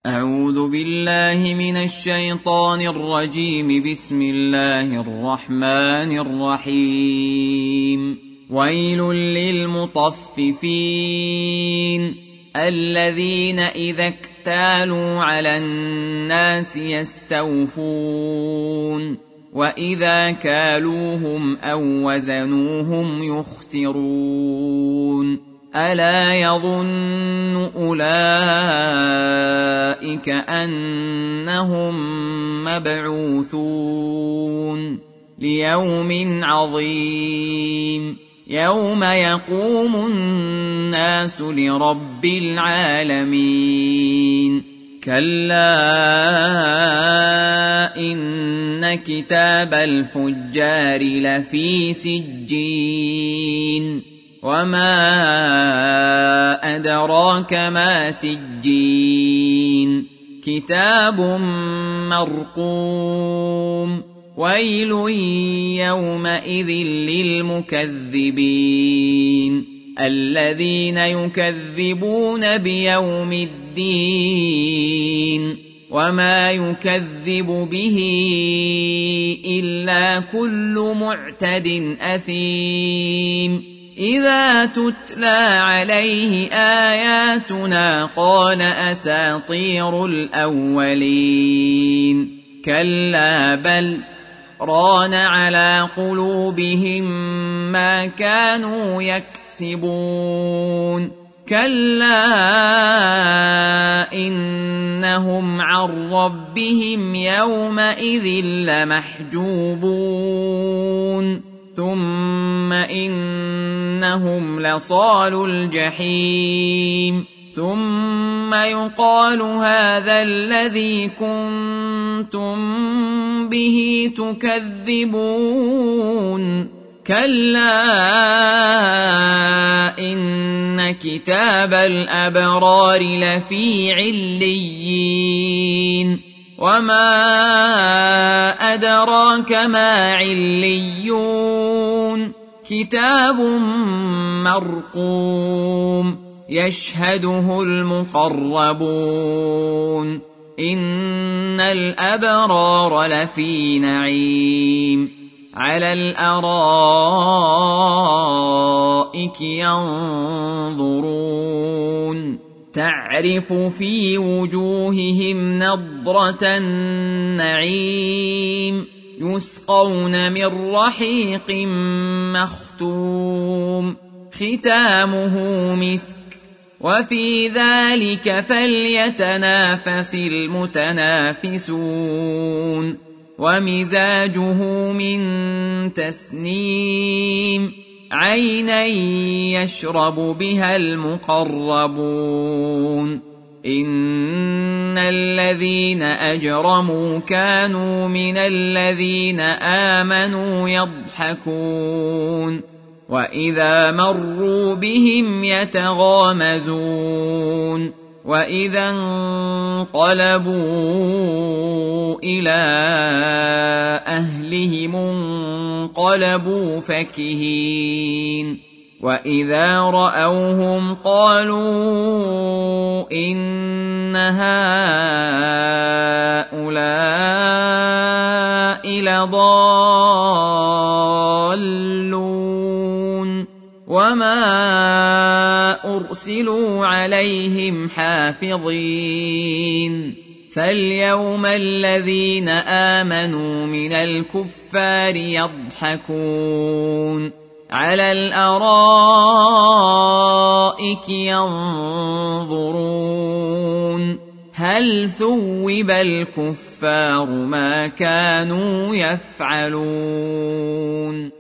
أعوذ بالله من الشيطان الرجيم. بسم الله الرحمن الرحيم. ويل للمطففين الذين إذا اكتالوا على الناس يستوفون وإذا كالوهم أو وزنوهم يخسرون. ألا يظن أولئك أنهم مبعوثون ليوم عظيم يوم يقوم الناس لرب العالمين. كلا إن كتاب الفجار لفي سجين وما أدراك ما سجين كتاب مرقوم. ويل يومئذ للمكذبين الذين يكذبون بيوم الدين وما يكذب به إلا كل معتد أثيم. إذا تتلى عليه آياتنا قال أساطير الأولين. كلا بل ران على قلوبهم ما كانوا يكسبون. كلا إنهم عن ربهم يومئذ لمحجوبون. ثم إنهم لصالو الجحيم. ثم يقال هذا الذي كنتم به تكذبون. كلا إن كتاب الأبرار لفي عليين وما أدراك ما عليون. كتاب مرقوم يشهده المقربون. إن الأبرار لفي نعيم على الأرائك ينظرون تعرف في وجوههم نضرة النعيم يسقون من رحيق مختوم ختامه مسك وفي ذلك فليتنافس المتنافسون. ومزاجه من تسنيم عينا يشرب بها المقربون. إن الذين أجرموا كانوا من الذين آمنوا يضحكون وإذا مروا بهم يتغامزون. وإذا انقلبوا إلى أهلهم انقلبوا فكهين. وإذا رأوهم قالوا إن هؤلاء لضالون وما أرسلوا عليهم حافظين. فاليوم الذين آمنوا من الكفار يضحكون على الأرائك ينظرون هل ثوب الكفار ما كانوا يفعلون.